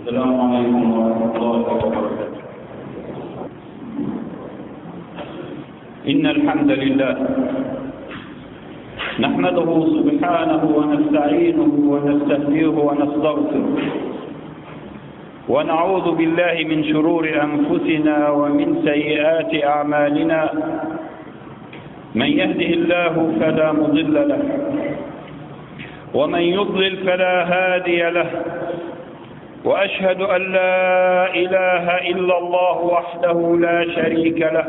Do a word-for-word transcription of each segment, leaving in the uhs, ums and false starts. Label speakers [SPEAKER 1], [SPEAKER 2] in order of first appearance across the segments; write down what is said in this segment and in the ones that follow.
[SPEAKER 1] السلام عليكم ورحمة الله وبركاته. إن الحمد لله نحمده سبحانه ونستعينه ونستهديه ونستغفره، ونعوذ بالله من شرور أنفسنا ومن سيئات أعمالنا. من يهده الله فلا مضل له، ومن يضلل فلا هادي له، وأشهد أن لا إله إلا الله وحده لا شريك له،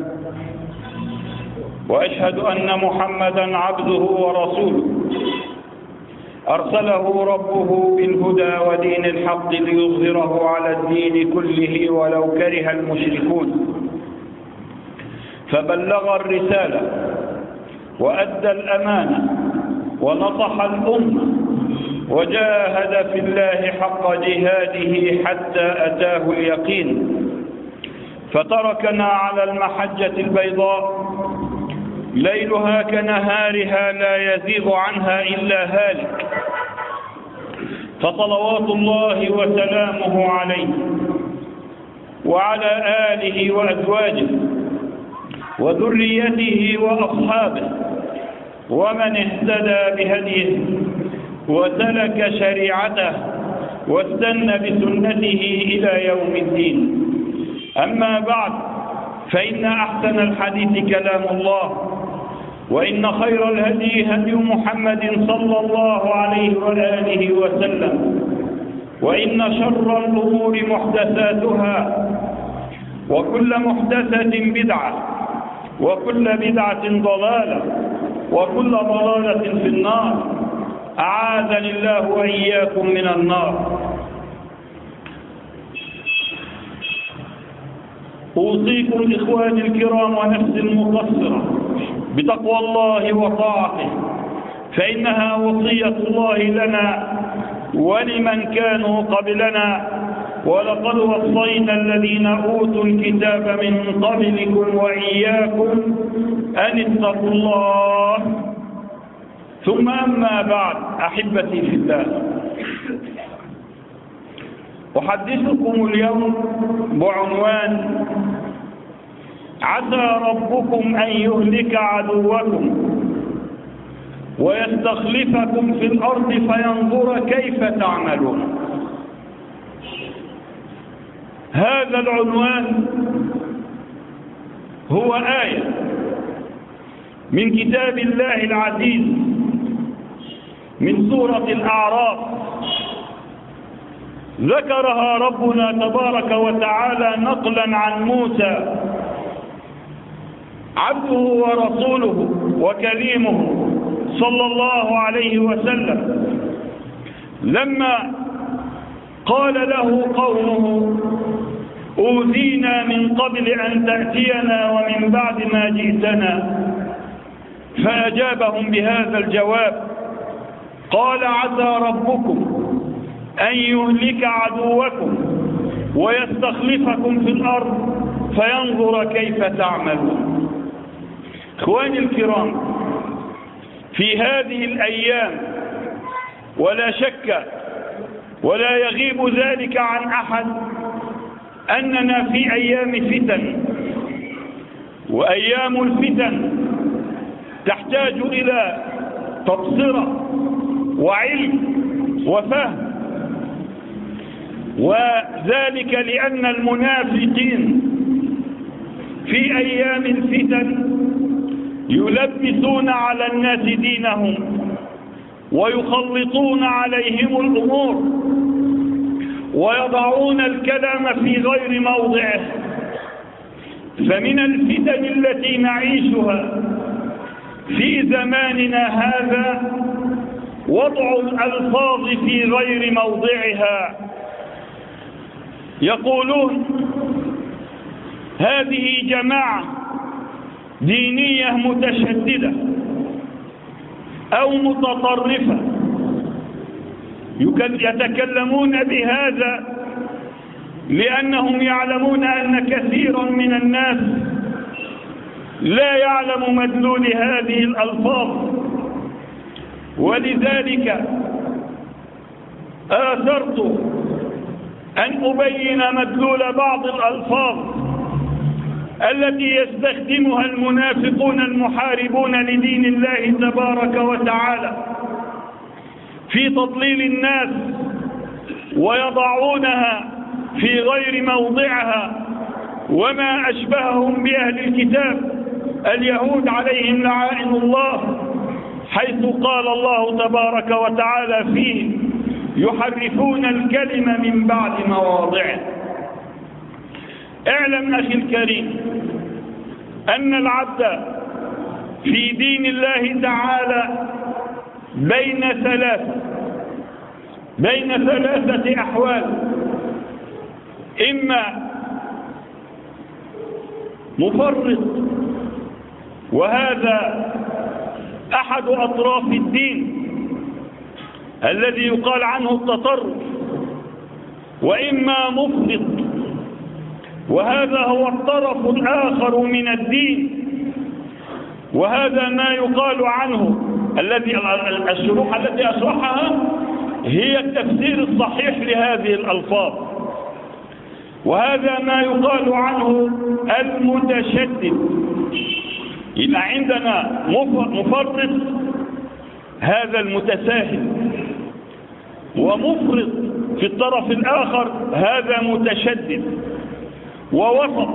[SPEAKER 1] وأشهد أن محمدا عبده ورسوله أرسله ربه بالهدى ودين الحق ليظهره على الدين كله ولو كره المشركون، فبلغ الرسالة وأدى الأمانة ونصح الأمة وجاهد في الله حق جهاده حتى أتاه اليقين، فتركنا على المحجة البيضاء ليلها كنهارها لا يزيغ عنها إلا هالك، فصلوات الله وسلامه عليه وعلى آله وأزواجه وذريته وأصحابه ومن اهتدى بهديه وسلك شريعته واستنى بسنته إلى يوم الدين. أما بعد، فإن أحسن الحديث كلام الله، وإن خير الهدي هدي محمد صلى الله عليه وآله وسلم، وإن شر الأمور محدثاتها، وكل محدثة بدعة، وكل بدعة ضلالة، وكل ضلالة في النار. أعاذني الله وإياكم من النار. أوصيكم إخواني الكرام ونفسي المقصرة بتقوى الله وطاعته، فإنها وصية الله لنا ولمن كانوا قبلنا، ولقد وصينا الذين أوتوا الكتاب من قبلكم وإياكم أن اتقوا الله. ثم أما بعد، أحبتي في الله، أحدثكم اليوم بعنوان عسى ربكم أن يهلك عدوكم ويستخلفكم في الأرض فينظر كيف تعملون. هذا العنوان هو آية من كتاب الله العزيز من سورة الأعراف، ذكرها ربنا تبارك وتعالى نقلا عن موسى عبده ورسوله وكليمه صلى الله عليه وسلم، لما قال له قومه: أوذينا من قبل أن تأتينا ومن بعد ما جئتنا، فأجابهم بهذا الجواب: قال عسى ربكم أن يهلك عدوكم ويستخلفكم في الأرض فينظر كيف تعملون. إخواني الكرام، في هذه الأيام ولا شك ولا يغيب ذلك عن أحد أننا في أيام فتن، وأيام الفتن تحتاج إلى تبصرة وعلم وفهم، وذلك لأن المنافقين في أيام الفتن يلبسون على الناس دينهم ويخلطون عليهم الأمور ويضعون الكلام في غير موضعه. فمن الفتن التي نعيشها في زماننا هذا وضع الألفاظ في غير موضعها. يقولون هذه جماعة دينية متشددة أو متطرفة، يتكلمون بهذا لأنهم يعلمون أن كثيرا من الناس لا يعلم مدلول هذه الألفاظ، ولذلك آثرت أن أبين مدلول بعض الألفاظ التي يستخدمها المنافقون المحاربون لدين الله تبارك وتعالى في تضليل الناس، ويضعونها في غير موضعها، وما أشبههم بأهل الكتاب اليهود عليهم لعائن الله، حيث قال الله تبارك وتعالى فيه: يحرفون الكلمة من بعد مواضعه. اعلم أخي الكريم أن العبد في دين الله تعالى بين ثلاثة بين ثلاثة أحوال: إما مفرط، وهذا أحد أطراف الدين الذي يقال عنه التطرف، وإما مفرط، وهذا هو الطرف الآخر من الدين، وهذا ما يقال عنه الذي الشروح التي أشرحها هي التفسير الصحيح لهذه الألفاظ، وهذا ما يقال عنه المتشدد. يبقى عندنا مفرط، هذا المتساهل، ومفرط في الطرف الآخر هذا متشدد، ووسط.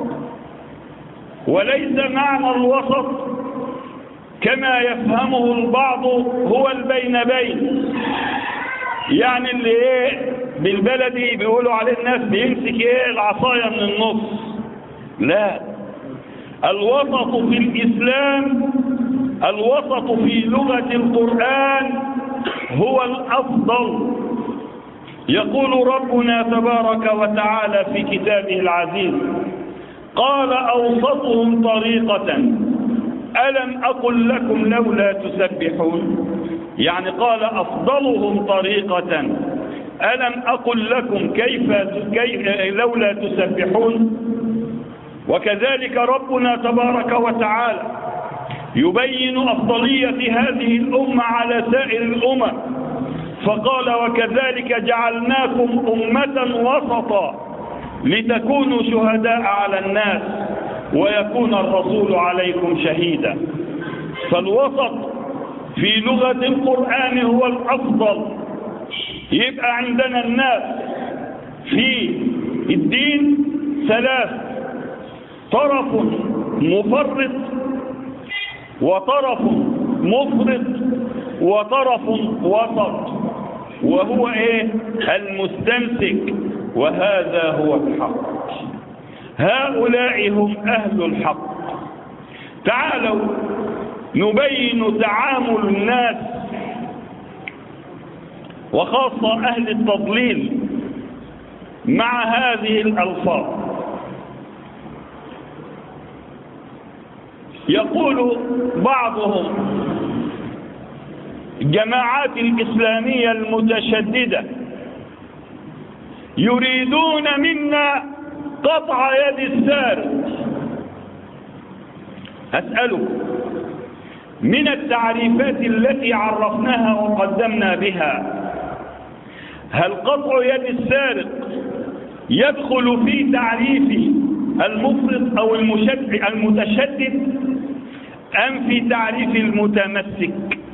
[SPEAKER 1] وليس معنى الوسط كما يفهمه البعض هو البين بين، يعني اللي ايه بالبلدي بيقولوا عليه الناس بيمسك ايه العصاية من النص. لا، الوسط في الإسلام، الوسط في لغة القرآن هو الأفضل. يقول ربنا تبارك وتعالى في كتابه العزيز: قال أوسطهم طريقة ألم أقل لكم لولا تسبحون. يعني قال أفضلهم طريقة ألم أقل لكم كيف, كيف لولا تسبحون. وكذلك ربنا تبارك وتعالى يبين أفضلية هذه الأمة على سائر الأمم، فقال: وكذلك جعلناكم أمة وسطا لتكونوا شهداء على الناس ويكون الرسول عليكم شهيدا. فالوسط في لغة القرآن هو الأفضل. يبقى عندنا الناس في الدين ثلاث: طرف مفرط، وطرف مفرط، وطرف وسط، وهو ايه؟ المستمسك، وهذا هو الحق. هؤلاء هم أهل الحق. تعالوا نبين تعامل الناس وخاصة أهل التضليل مع هذه الألفاظ. يقول بعضهم: الجماعات الإسلامية المتشددة يريدون منا قطع يد السارق. أسألك: من التعريفات التي عرفناها وقدمنا بها، هل قطع يد السارق يدخل في تعريف المفرط أو المتشدد أم في تعريف المتمسك؟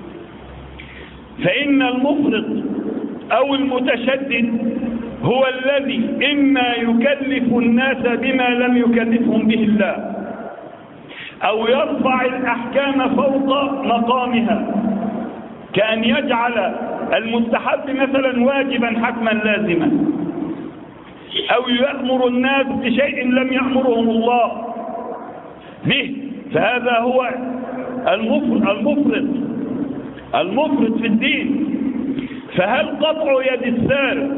[SPEAKER 1] فإن المفرط أو المتشدد هو الذي إما يكلف الناس بما لم يكلفهم به الله، أو يرفع الأحكام فوق مقامها، كأن يجعل المستحب مثلا واجبا حكما لازما، أو يأمر الناس بشيء لم يأمرهم الله به. فهذا هو المفرط المفرط في الدين. فهل قطع يد السارق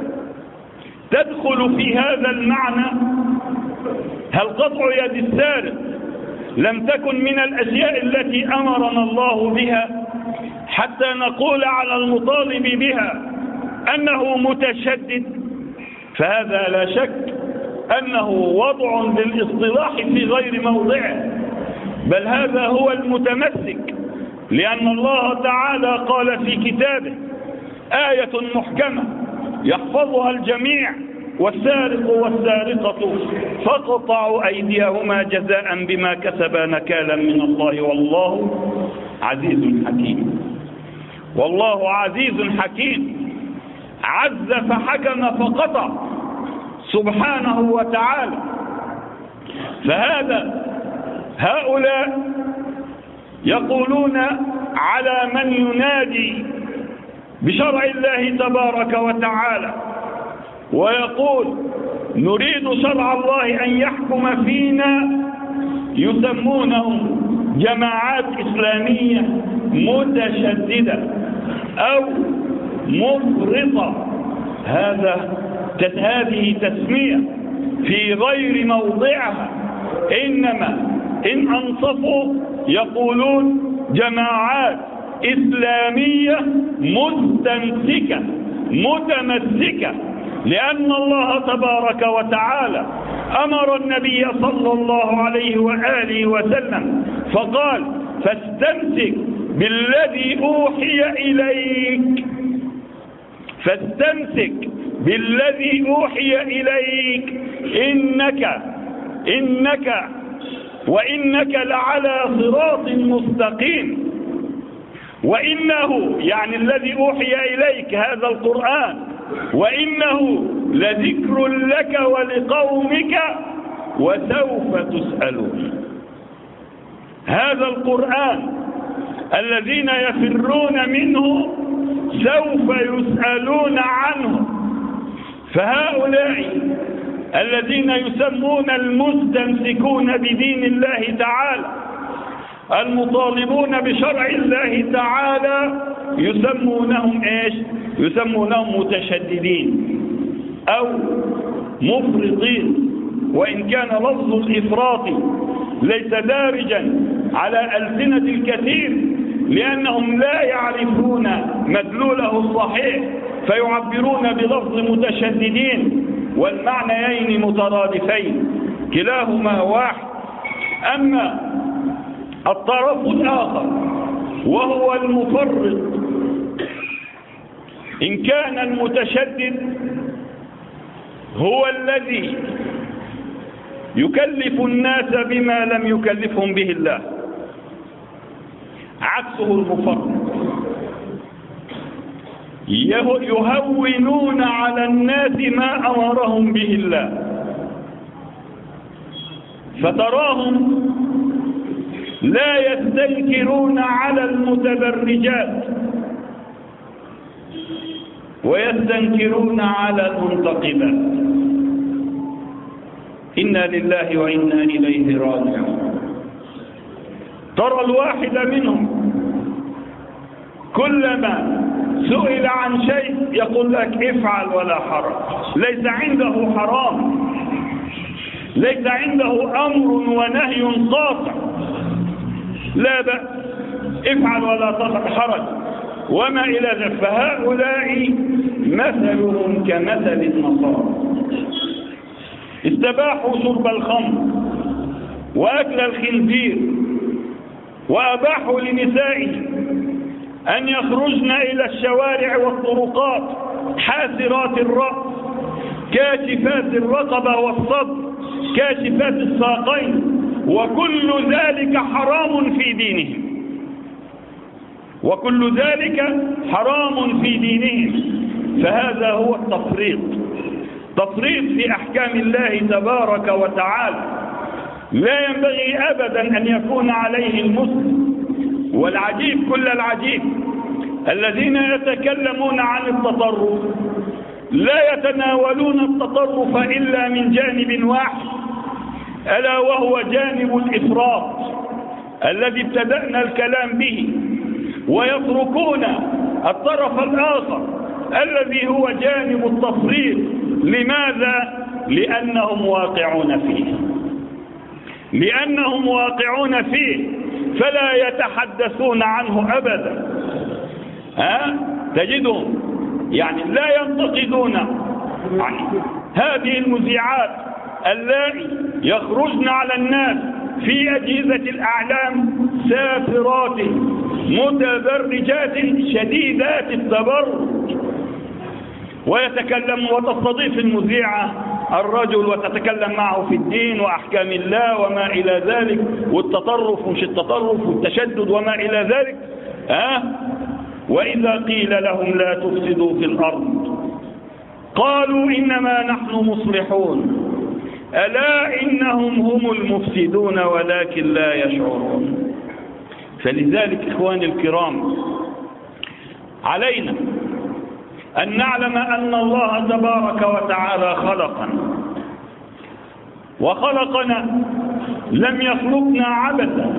[SPEAKER 1] تدخل في هذا المعنى؟ هل قطع يد السارق لم تكن من الأشياء التي أمرنا الله بها حتى نقول على المطالب بها أنه متشدد؟ فهذا لا شك أنه وضع للاصطلاح في غير موضعه، بل هذا هو المتمسك، لأن الله تعالى قال في كتابه: آية محكمة يحفظها الجميع والسارق والسارقة فاقطعوا أيديهما جزاء بما كسبا نكالا من الله والله عزيز حكيم. والله عزيز حكيم، عز فحكم فقطع سبحانه وتعالى. فهذا هؤلاء يقولون على من ينادي بشرع الله تبارك وتعالى ويقول نريد شرع الله أن يحكم فينا، يسمونهم جماعات إسلامية متشددة أو مفرطة. هذا هذه تسمية في غير موضعها، إنما إن أنصفوا يقولون جماعات إسلامية مستمسكة متمسكة، لأن الله تبارك وتعالى أمر النبي صلى الله عليه وآله وسلم فقال فاستمسك بالذي أوحي إليك، فاستمسك بالذي أوحي إليك إنك إنك وإنك لعلى صراط مستقيم. وإنه يعني الذي أوحي إليك هذا القرآن، وإنه لذكر لك ولقومك وسوف تسألون. هذا القرآن الذين يفرون منه سوف يسألون عنه. فهؤلاء الذين يسمون المستمسكون بدين الله تعالى المطالبون بشرع الله تعالى يسمونهم ايش؟ يسمونهم متشددين او مفرطين، وان كان لفظ الافراط ليس دارجا على ألسنة الكثير لأنهم لا يعرفون مدلوله الصحيح فيعبرون بلفظ متشددين والمعنيين مترادفين كلاهما واحد. أما الطرف الآخر وهو المفرط، إن كان المتشدد هو الذي يكلف الناس بما لم يكلفهم به الله، عكسه المفرط يهونون على الناس ما أمرهم به الله، فتراهم لا يستنكرون على المتبرجات ويستنكرون على المنتقبات. إنا لله وإنا إليه راجعون. ترى الواحد منهم كلما سئل عن شيء يقول لك افعل ولا حرج، ليس عنده حرام، ليس عنده أمر ونهي قاطع، لا بأس افعل ولا حرج وما إلى ذلك. فهؤلاء مثلهم كمثل النصارى، استباحوا شرب الخمر وأكل الخنزير، وأباحوا لنسائهم أن يخرجن إلى الشوارع والطرقات حاسرات الرأس كاشفات الرقبة والصدر كاشفات الساقين، وكل ذلك حرام في دينهم، وكل ذلك حرام في دينهم. فهذا هو التفريط، تفريط في أحكام الله تبارك وتعالى لا ينبغي أبدا أن يكون عليه المسلم. والعجيب كل العجيب الذين يتكلمون عن التطرف لا يتناولون التطرف إلا من جانب واحد، ألا وهو جانب الإفراط الذي ابتدأنا الكلام به، ويتركون الطرف الآخر الذي هو جانب التفريط. لماذا؟ لأنهم واقعون فيه، لأنهم واقعون فيه فلا يتحدثون عنه أبدا. ها؟ تجدهم يعني لا ينتقدون يعني هذه المذيعات اللائي يخرجن على الناس في أجهزة الأعلام سافرات متبرجات شديدات التبرج، ويتكلم وتستضيف المذيعة الرجل وتتكلم معه في الدين وأحكام الله وما إلى ذلك، والتطرف ومش التطرف والتشدد وما إلى ذلك. ها؟ وإذا قيل لهم لا تفسدوا في الأرض قالوا إنما نحن مصلحون ألا إنهم هم المفسدون ولكن لا يشعرون. فلذلك إخواني الكرام علينا أن نعلم أن الله تبارك وتعالى خلقنا، وخلقنا لم يخلقنا عبثا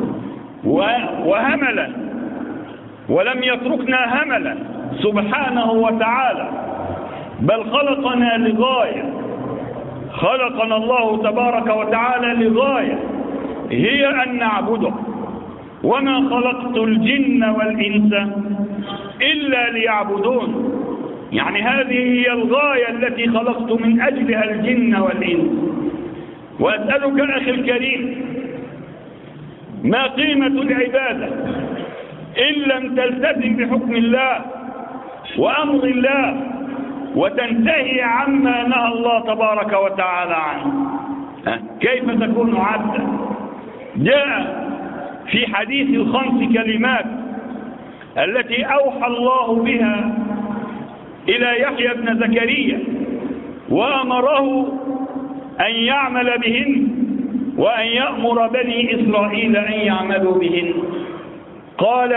[SPEAKER 1] وهملا، ولم يتركنا هملا سبحانه وتعالى، بل خلقنا لغاية. خلقنا الله تبارك وتعالى لغاية هي أن نعبده. وما خلقت الجن والإنس إلا ليعبدون. يعني هذه هي الغاية التي خلقت من أجلها الجن والإنس. وأسألك أخي الكريم، ما قيمة العبادة إن لم تلتزم بحكم الله وأمر الله وتنتهي عما نهى الله تبارك وتعالى عنه؟ كيف تكون عبدا؟ جاء في حديث الخمس كلمات التي أوحى الله بها إلى يحيى بن زكريا وأمره أن يعمل بهن وأن يأمر بني إسرائيل أن يعملوا بهن. قال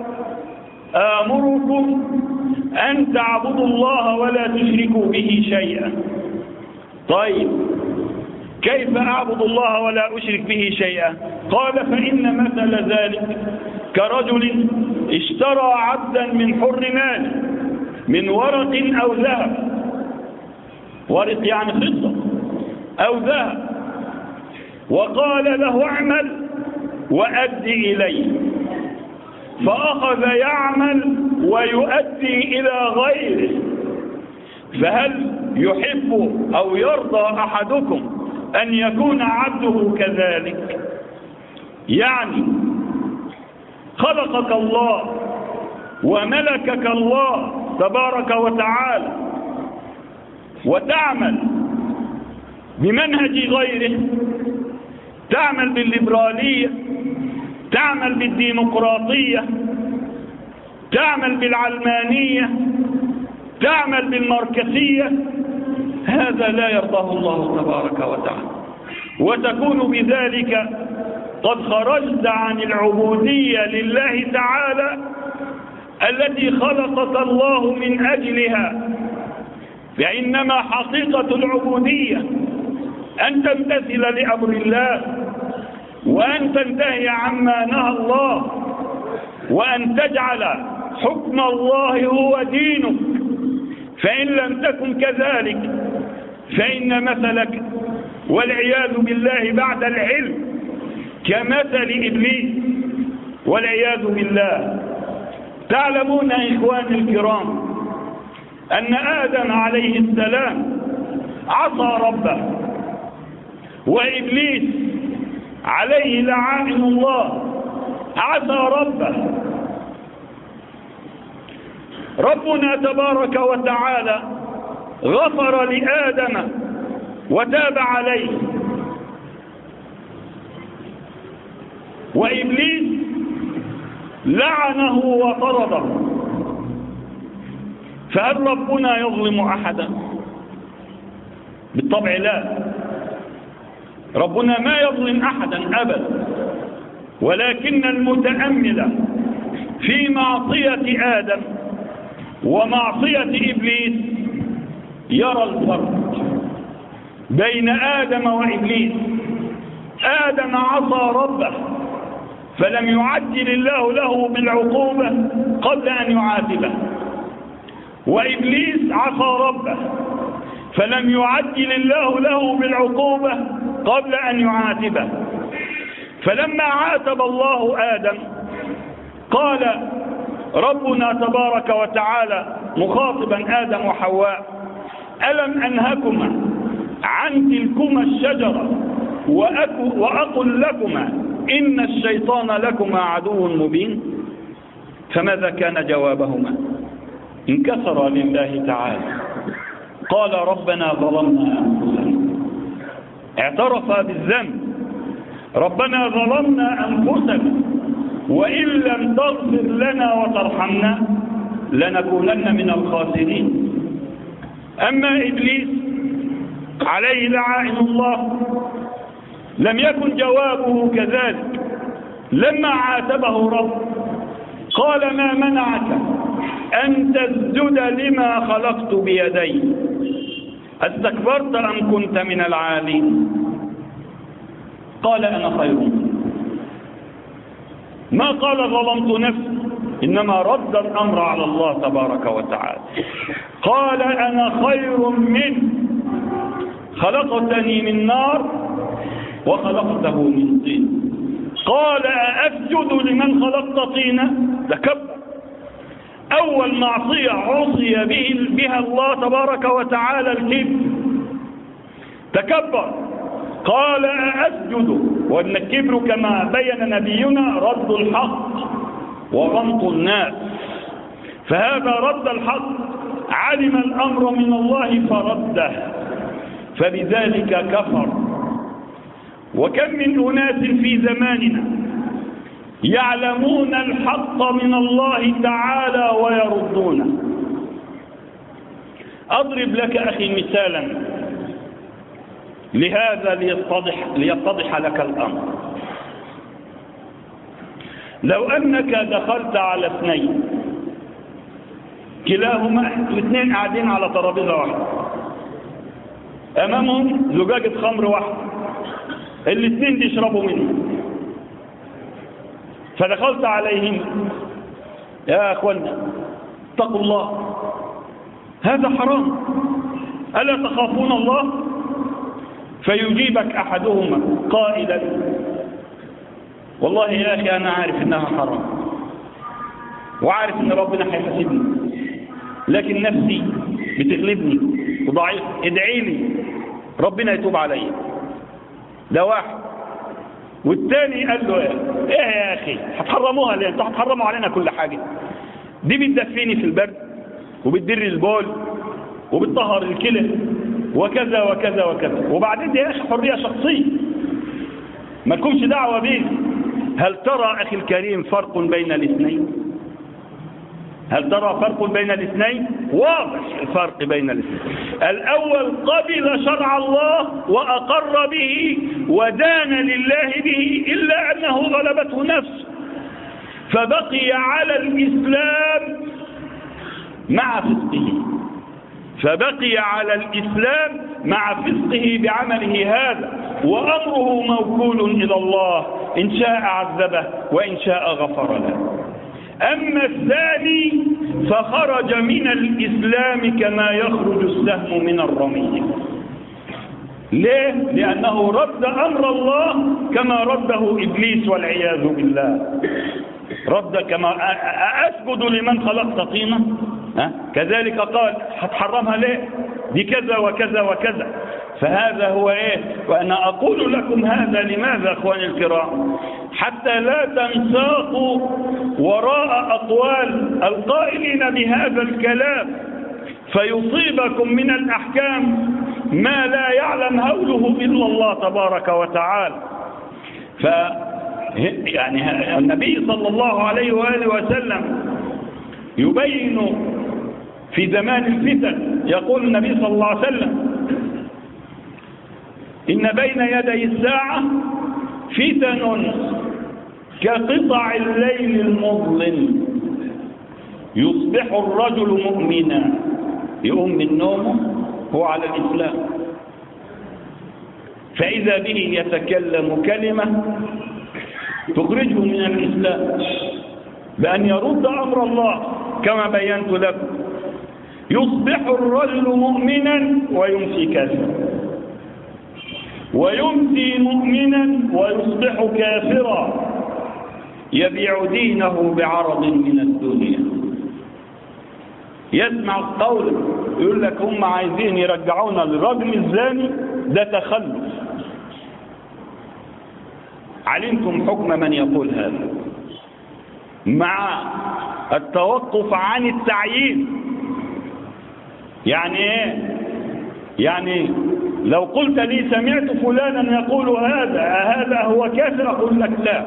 [SPEAKER 1] آمركم أن تعبدوا الله ولا تشركوا به شيئا. طيب كيف أعبد الله ولا أشرك به شيئا؟ قال فإن مثل ذلك كرجل اشترى عبدا من حر مال من ورق أو ذهب. ورق يعني فضة أو ذهب، وقال له اعمل وأدي إليه، فأخذ يعمل ويؤدي إلى غيره. فهل يحب أو يرضى أحدكم أن يكون عبده كذلك؟ يعني خلقك الله وملكك الله تبارك وتعالى وتعمل بمنهج غيره، تعمل بالليبرالية، تعمل بالديمقراطية، تعمل بالعلمانية، تعمل بالماركسية. هذا لا يرضاه الله تبارك وتعالى، وتكون بذلك قد خرجت عن العبودية لله تعالى التي خلقك الله من أجلها. فإنما حقيقة العبودية أن تمتثل لأمر الله، وأن تنتهي عما نهى الله، وأن تجعل حكم الله هو دينك. فإن لم تكن كذلك فإن مثلك والعياذ بالله بعد العلم كمثل إبليس والعياذ بالله. تعلمون إخواني الكرام أن آدم عليه السلام عصى ربه، وإبليس عليه لعائن الله عصى ربه. ربنا تبارك وتعالى غفر لآدم وتاب عليه، وإبليس لعنه وطرده. فهل ربنا يظلم أحدا؟ بالطبع لا، ربنا ما يظلم أحدا أبدا، ولكن المتأمل في معصية آدم ومعصية إبليس يرى الفرق بين آدم وإبليس. آدم عصى ربه فلم يعجل الله له بالعقوبة قبل أن يعاتبه، وإبليس عصى ربه فلم يعجل الله له بالعقوبة قبل أن يعاتبه. فلما عاتب الله آدم قال ربنا تبارك وتعالى مخاطبا آدم وحواء: ألم أنهكما عن تلكما الشجرة وأقل لكما إن الشيطان لكما عدو مبين؟ فماذا كان جوابهما؟ انكسر لله تعالى، قال ربنا ظلمنا أنفسنا، اعترف بالذنب، ربنا ظلمنا أنفسنا وإن لم تغفر لنا وترحمنا لنكونن من الخاسرين. أما إبليس عليه لعائن الله لم يكن جوابه كذلك، لما عاتبه رب قال ما منعك أن تسجد لما خلقت بيدي استكبرت أم كنت من العالين؟ قال أنا خير. ما قال ظلمت نفسي، إنما رد الأمر على الله تبارك وتعالى، قال أنا خير منه خلقتني من نار وخلقته من طين. قال أأسجد لمن خلقت طينا؟ تكبر. أول معصية عصي بها الله تبارك وتعالى الكبر، تكبر. قال أأسجد، وأن الكبر كما بين نبينا رد الحق وغمط الناس، فهذا رد الحق، علم الأمر من الله فرده، فبذلك كفر. وكم من أناس في زماننا يعلمون الحق من الله تعالى ويردونه. أضرب لك أخي مثالا لهذا ليتضح, ليتضح لك الأمر. لو أنك دخلت على اثنين كلاهما الاثنين قاعدين على ترابيزة واحدة، أمامهم زجاجة خمر واحدة، الاثنين بيشربوا منها، فدخلت عليهم يا أخوانا اتقوا الله هذا حرام ألا تخافون الله؟ فيجيبك أحدهما قائلا والله يا أخي أنا عارف إنها حرام وعارف إن ربنا هيحاسبني، لكن نفسي بتغلبني وضعيف، ادعي لي ربنا يتوب علي. ده واحد. والتاني قال له ايه يا اخي هتحرموها ليه؟ انتوا هتحرموا علينا كل حاجه، دي بتدفيني في البرد وبتدر البول وبتطهر الكلى وكذا وكذا وكذا، وبعدين دي يا اخي حريه شخصيه ما لكمش دعوه بيه. هل ترى اخي الكريم فرق بين الاثنين؟ هل ترى فرق بين الاثنين؟ واضح الفرق بين الاثنين. الأول قبل شرع الله وأقر به ودان لله به، إلا أنه غلبته نفسه فبقي على الإسلام مع فسقه، فبقي على الإسلام مع فسقه بعمله هذا، وأمره موكول إلى الله، إن شاء عذبه وإن شاء غفر له. أما الثاني فخرج من الإسلام كما يخرج السهم من الرمية. ليه؟ لأنه رد أمر الله كما رده إبليس والعياذ بالله. رد كما أسجد لمن خلقت طينا؟ كذلك قال هتحرمها ليه؟ دي كذا وكذا وكذا. فهذا هو ايه؟ وانا اقول لكم هذا لماذا اخواني الكرام؟ حتى لا تنساقوا وراء اقوال القائلين بهذا الكلام فيصيبكم من الاحكام ما لا يعلم هوله الا الله تبارك وتعالى. ف يعني النبي صلى الله عليه واله وسلم يبين في زمان الفتن، يقول النبي صلى الله عليه وسلم إن بين يدي الساعة فتن كقطع الليل المظلم يصبح الرجل مؤمنا يقوم من نومه هو على الإسلام، فإذا به يتكلم كلمة تخرجه من الإسلام بأن يرد أمر الله كما بينت لكم. يصبح الرجل مؤمنا ويمسي كافرا، ويمسي مؤمنا ويصبح كافرا، يبيع دينه بعرض من الدنيا. يسمع القول يقول لك هم عايزين يرجعونا للرجل الزاني، ده تخلف. علمتم حكم من يقول هذا، مع التوقف عن التعيين يعني ايه؟ يعني لو قلت لي سمعت فلانا يقول هذا هذا هو كافر، أقول لك لا،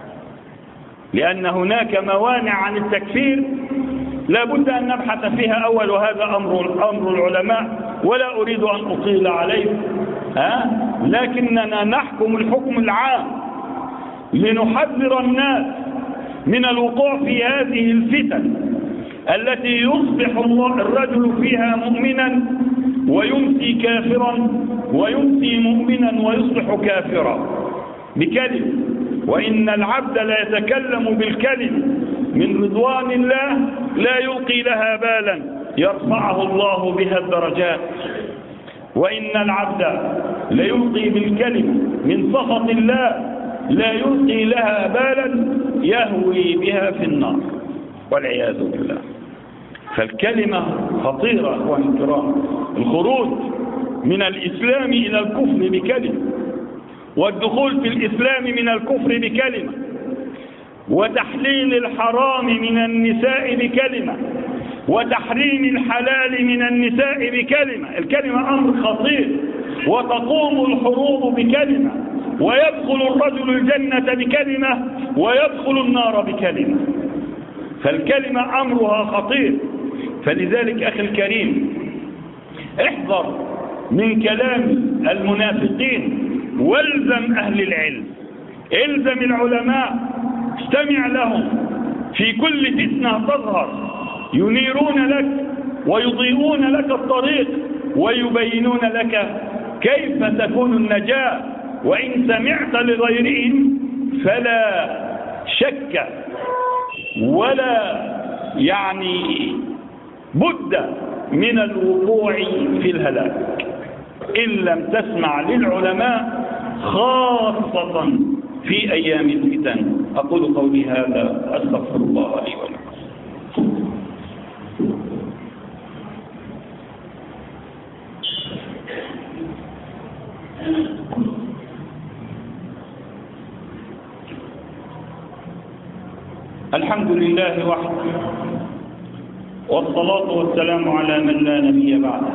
[SPEAKER 1] لأن هناك موانع عن التكفير لا بد أن نبحث فيها أول، وهذا أمر أمر العلماء ولا أريد أن أطيل عليه، ها؟ لكننا نحكم الحكم العام لنحذر الناس من الوقوع في هذه الفتن التي يصبح الرجل فيها مؤمنا ويمسي كافرا، ويمسي مؤمنا ويصبح كافرا بكلمة. وإن العبد لا يتكلم بالكلمة من رضوان الله لا يلقي لها بالا يرفعه الله بها الدرجات، وإن العبد لا يلقي بالكلمة من سخط الله لا يلقي لها بالا يهوي بها في النار والعياذ بالله. فالكلمة خطيرة أخواني الكرام. الخروج من الإسلام إلى الكفر بكلمة، والدخول في الإسلام من الكفر بكلمة، وتحليل الحرام من النساء بكلمة، وتحريم الحلال من النساء بكلمة. الكلمة أمر خطير، وتقوم الحروب بكلمة، ويدخل الرجل الجنة بكلمة، ويدخل النار بكلمة. فالكلمة أمرها خطير. فلذلك أخي الكريم احذر من كلام المنافقين والزم أهل العلم، الزم العلماء، استمع لهم في كل فتنة تظهر، ينيرون لك ويضيئون لك الطريق ويبينون لك كيف تكون النجاة. وإن سمعت لغيرهم فلا شك ولا يعني بد من الوقوع في الهلاك إن لم تسمع للعلماء خاصة في أيام الفتن. أقول قولي هذا، أستغفر الله لي ولكم. الحمد لله وحده، والصلاة والسلام على من لا نبي بعده،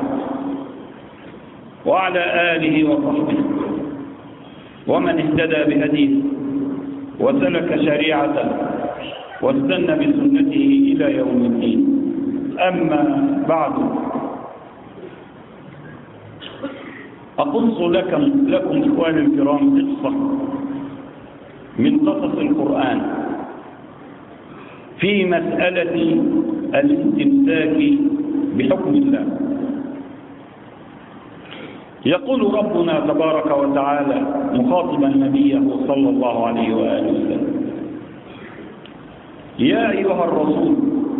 [SPEAKER 1] وعلى آله وصحبه ومن اهتدى بهديه وسلك شريعته واستنى بسنته إلى يوم الدين. أما بعد، أقص لكم لكم إخواني الكرام قصة من قصص القرآن في مسألة الاستمساك بحكم الله. يقول ربنا تبارك وتعالى مخاطبا نبيه صلى الله عليه وآله وسلم: يا أيها الرسول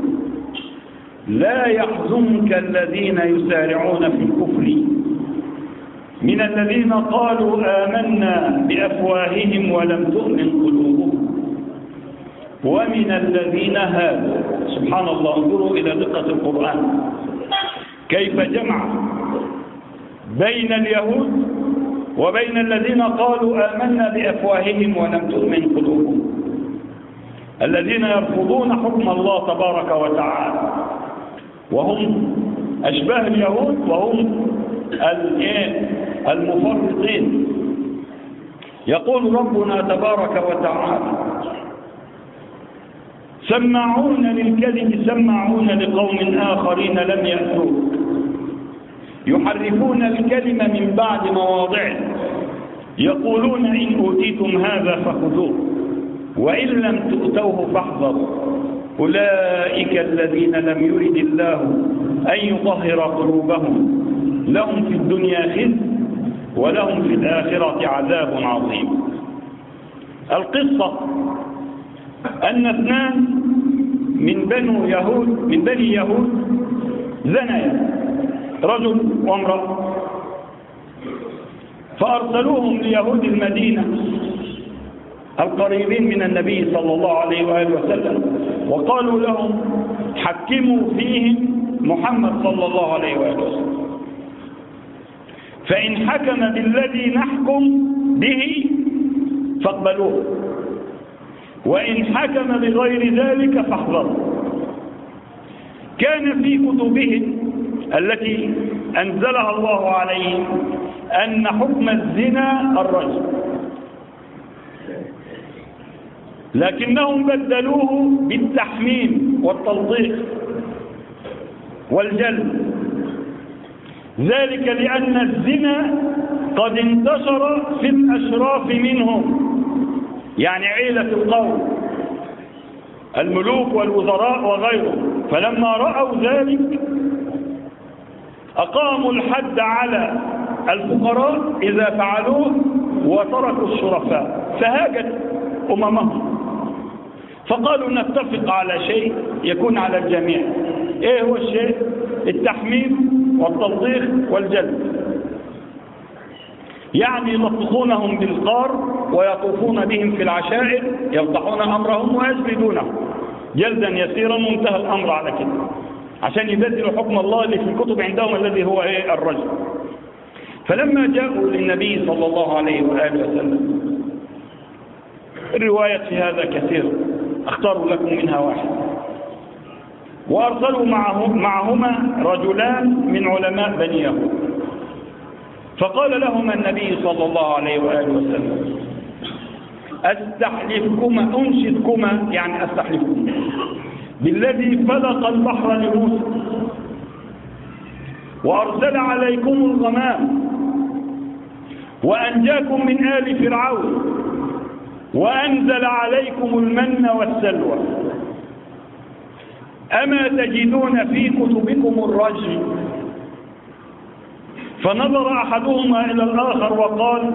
[SPEAKER 1] لا يحزنك الذين يسارعون في الكفر من الذين قالوا آمنا بأفواههم ولم تؤمن قلوبهم ومن الذين هادوا. سبحان الله، انظروا إلى دقة القرآن كيف جمع بين اليهود وبين الذين قالوا آمنا بأفواههم ولم تؤمن قلوبهم، الذين يرفضون حكم الله تبارك وتعالى وهم أشباه اليهود وهم المفرطين. يقول ربنا تبارك وتعالى: سماعون للكذب سماعون لقوم آخرين لم يأتوك يحرفون الكلمة من بعد مواضعه يقولون إن أوتيتم هذا فخذوه وإن لم تؤتوه فاحذروا أولئك الذين لم يرد الله أن يطهر قلوبهم لهم في الدنيا خزي ولهم في الآخرة عذاب عظيم. القصة أن اثنان من بنو يهود من بني يهود زنيا، رجل وامرأة، فأرسلوهم ليهود المدينة القريبين من النبي صلى الله عليه وآله وسلم وقالوا لهم: حكموا فيهم محمد صلى الله عليه وآله وسلم، فإن حكم بالذي نحكم به فاقبلوه، وإن حكم بغير ذلك فاحذروا. كان في كتبهم التي أنزلها الله عليهم أن حكم الزنا الرجم، لكنهم بدلوه بالتحميم والتلطيخ والجلد، ذلك لأن الزنا قد انتشر في الأشراف منهم، يعني عيلة القوم، الملوك والوزراء وغيرهم، فلما رأوا ذلك أقاموا الحد على الفقراء إذا فعلوه وتركوا الشرفاء، فهاجت أممهم، فقالوا نتفق على شيء يكون على الجميع. إيه هو الشيء؟ التحميم والتلطيخ والجلد، يعني يلطخونهم بالقار ويطوفون بهم في العشائر، يفضحون أمرهم ويجلدونهم جلدا يسيرا، وانتهى الأمر على كده، عشان يبدلوا حكم الله اللي في الكتب عندهم الذي هو ايه؟ الرجم. فلما جاءوا للنبي صلى الله عليه وآله وسلم، الرواية في هذا كثير، اختاروا لكم منها واحد، وأرسلوا معه معهما رجلان من علماء بني يهود، فقال لهما النبي صلى الله عليه وآله وسلم أستحلفكما أنشدكما، يعني أستحلفكما بالذي فلق البحر لموسى وأرسل عليكم الغمام وأنجاكم من آل فرعون وأنزل عليكم المن والسلوى، أما تجدون في كتبكم الرجم؟ فنظر أحدهما إلى الآخر وقال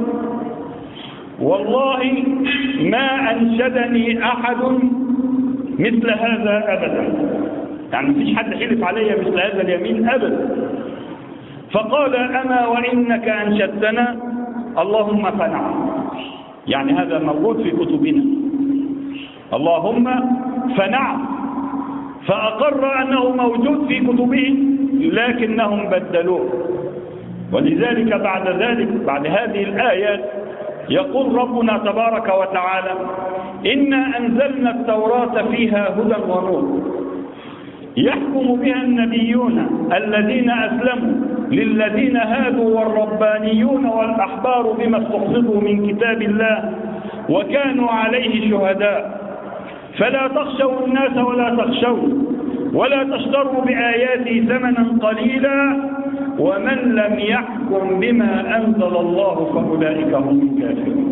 [SPEAKER 1] والله ما أنشدني أحد مثل هذا أبدا، يعني مفيش حد حلف علي مثل هذا اليمين أبدا. فقال أما وإنك أنشدتنا اللهم فنعم، يعني هذا موجود في كتبنا، اللهم فنعم، فأقر أنه موجود في كتبهم لكنهم بدلوه. ولذلك بعد ذلك بعد هذه الآيات يقول ربنا تبارك وتعالى إنا أنزلنا التوراة فيها هدى ونور يحكم بها النبيون الذين أسلموا للذين هادوا والربانيون والأحبار بما استحفظوا من كتاب الله وكانوا عليه شهداء فلا تخشوا الناس ولا تخشوا ولا تشتروا بآياتي ثمنا قليلا ومن لم يحكم بما أنزل الله فأولئك هم الكافرون.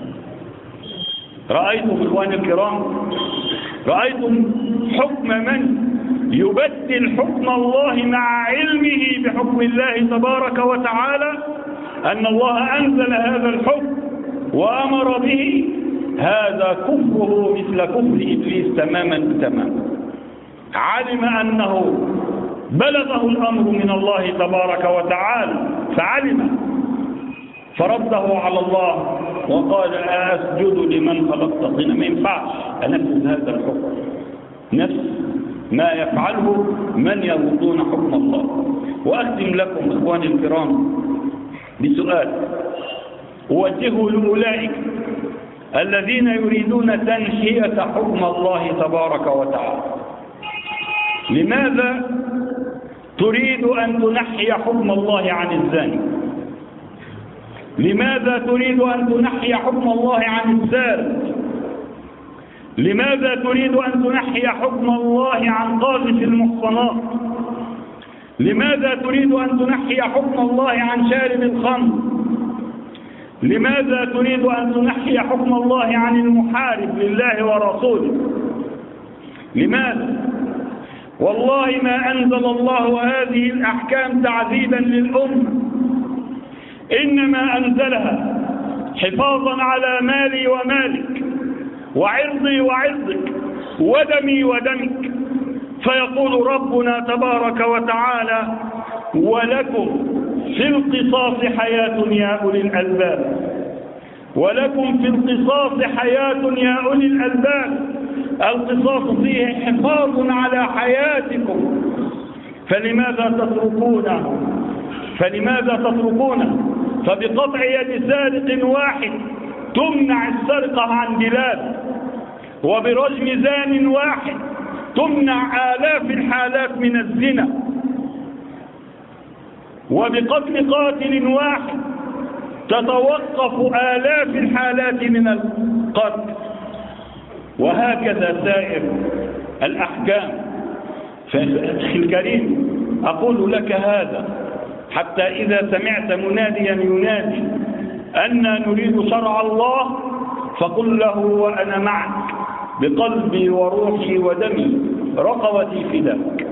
[SPEAKER 1] رأيتم إخواني الكرام، رأيتم حكم من يبدل حكم الله مع علمه بحكم الله تبارك وتعالى، أن الله أنزل هذا الحكم وأمر به، هذا كفره مثل كفر إبليس تماما تماما. علم أنه بلغه الأمر من الله تبارك وتعالى فعلم، فرده على الله وقال أسجد لمن خلقت طينا. ما ينفعش أنفذ هذا الحكم، نفس ما يفعله من يرضون حكم الله. وأختم لكم إخواني الكرام بسؤال أوجهه لأولئك الذين يريدون تنحية حكم الله تبارك وتعالى. لماذا تريد أن تنحي حكم الله عن الزاني؟ لماذا تريد أن تنحي حكم الله عن السارق؟ لماذا تريد أن تنحي حكم الله عن قاذف المحصنات؟ لماذا تريد أن تنحي حكم الله عن شارب الخمر؟ لماذا تريد أن تنحي حكم الله عن المحارب لله ورسوله؟ لماذا؟ والله ما أنزل الله هذه الأحكام تعذيبا للأمة، إنما أنزلها حفاظا على مالي ومالك وعرضي وعرضك ودمي ودمك. فيقول ربنا تبارك وتعالى ولكم في القصاص حياة يا أولي الألباب، ولكم في القصاص حياة يا أولي الألباب. القصاص فيه حفاظ على حياتكم، فلماذا تتركونه؟ فلماذا تتركونه؟ فبقطع يد سارق واحد تمنع السرقة عن بلاد، وبرجم زان واحد تمنع آلاف الحالات من الزنا. وبقتل قاتل واحد تتوقف آلاف الحالات من القتل، وهكذا سائر الأحكام. فأخي الكريم أقول لك هذا حتى إذا سمعت مناديا ينادي أن نريد شرع الله فقل له وأنا معك بقلبي وروحي ودمي رقبتي فداك.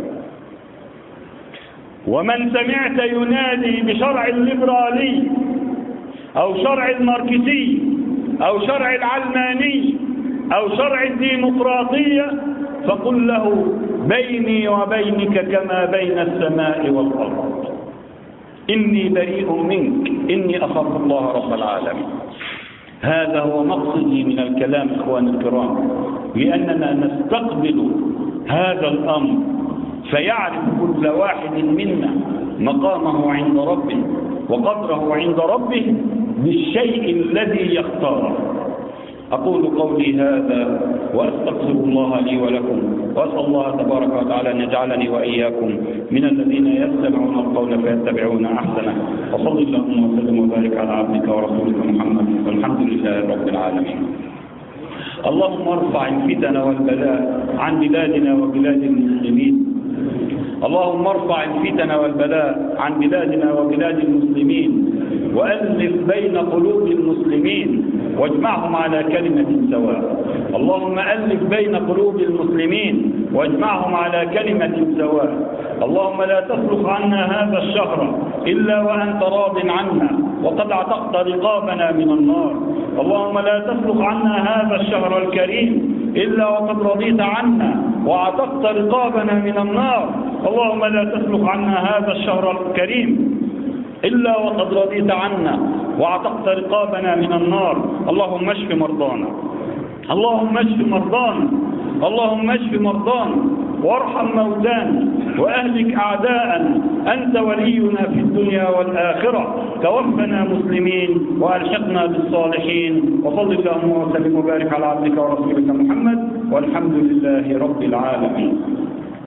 [SPEAKER 1] ومن سمعت ينادي بشرع الليبرالي أو شرع الماركسي أو شرع العلماني أو شرع الديمقراطية فقل له بيني وبينك كما بين السماء والأرض، إني بريء منك، إني أخاف الله رب العالمين. هذا هو مقصدي من الكلام إخواني الكرام، لأننا نستقبل هذا الأمر فيعرف كل واحد منا مقامه عند ربه وقدره عند ربه بالشيء الذي يختاره. أقول قولي هذا وأستغفر الله لي ولكم، وأسأل الله تبارك وتعالى أن يجعلني وإياكم من الذين يستمعون القول فيتبعون أحسنه. وصل اللهم وسلم وبارك على عبدك ورسولك محمد، والحمد لله رب العالمين. اللهم ارفع الفتن والبلاء عن بلادنا وبلاد المسلمين. اللهم ارفع الفتن والبلاء عن بلادنا وبلاد المسلمين، وألف بين قلوب المسلمين واجمعهم على كلمة سواء. اللهم ألف بين قلوب المسلمين واجمعهم على كلمة سواء. اللهم لا تسلخ عنا هذا الشهر إلا وأنت راض عنا وقد اعتقت رقابنا من النار. اللهم لا تسلخ عنا هذا الشهر الكريم إلا وقد رضيت عنا واعتقت رقابنا من النار. اللهم لا تسلخ عنا هذا الشهر الكريم إلا وقد رضيت عنا واعتقت رقابنا من النار. اللهم اشف مرضانا، اللهم اشف مرضانا، اللهم اشف مرضانا وارحم موتانا وأهلك أعداءنا، أنت ولينا في الدنيا والآخرة. توفنا مسلمين وألحقنا بالصالحين. وصل اللهم وسلم وبارك على عبدك ورسولك محمد، والحمد لله رب العالمين.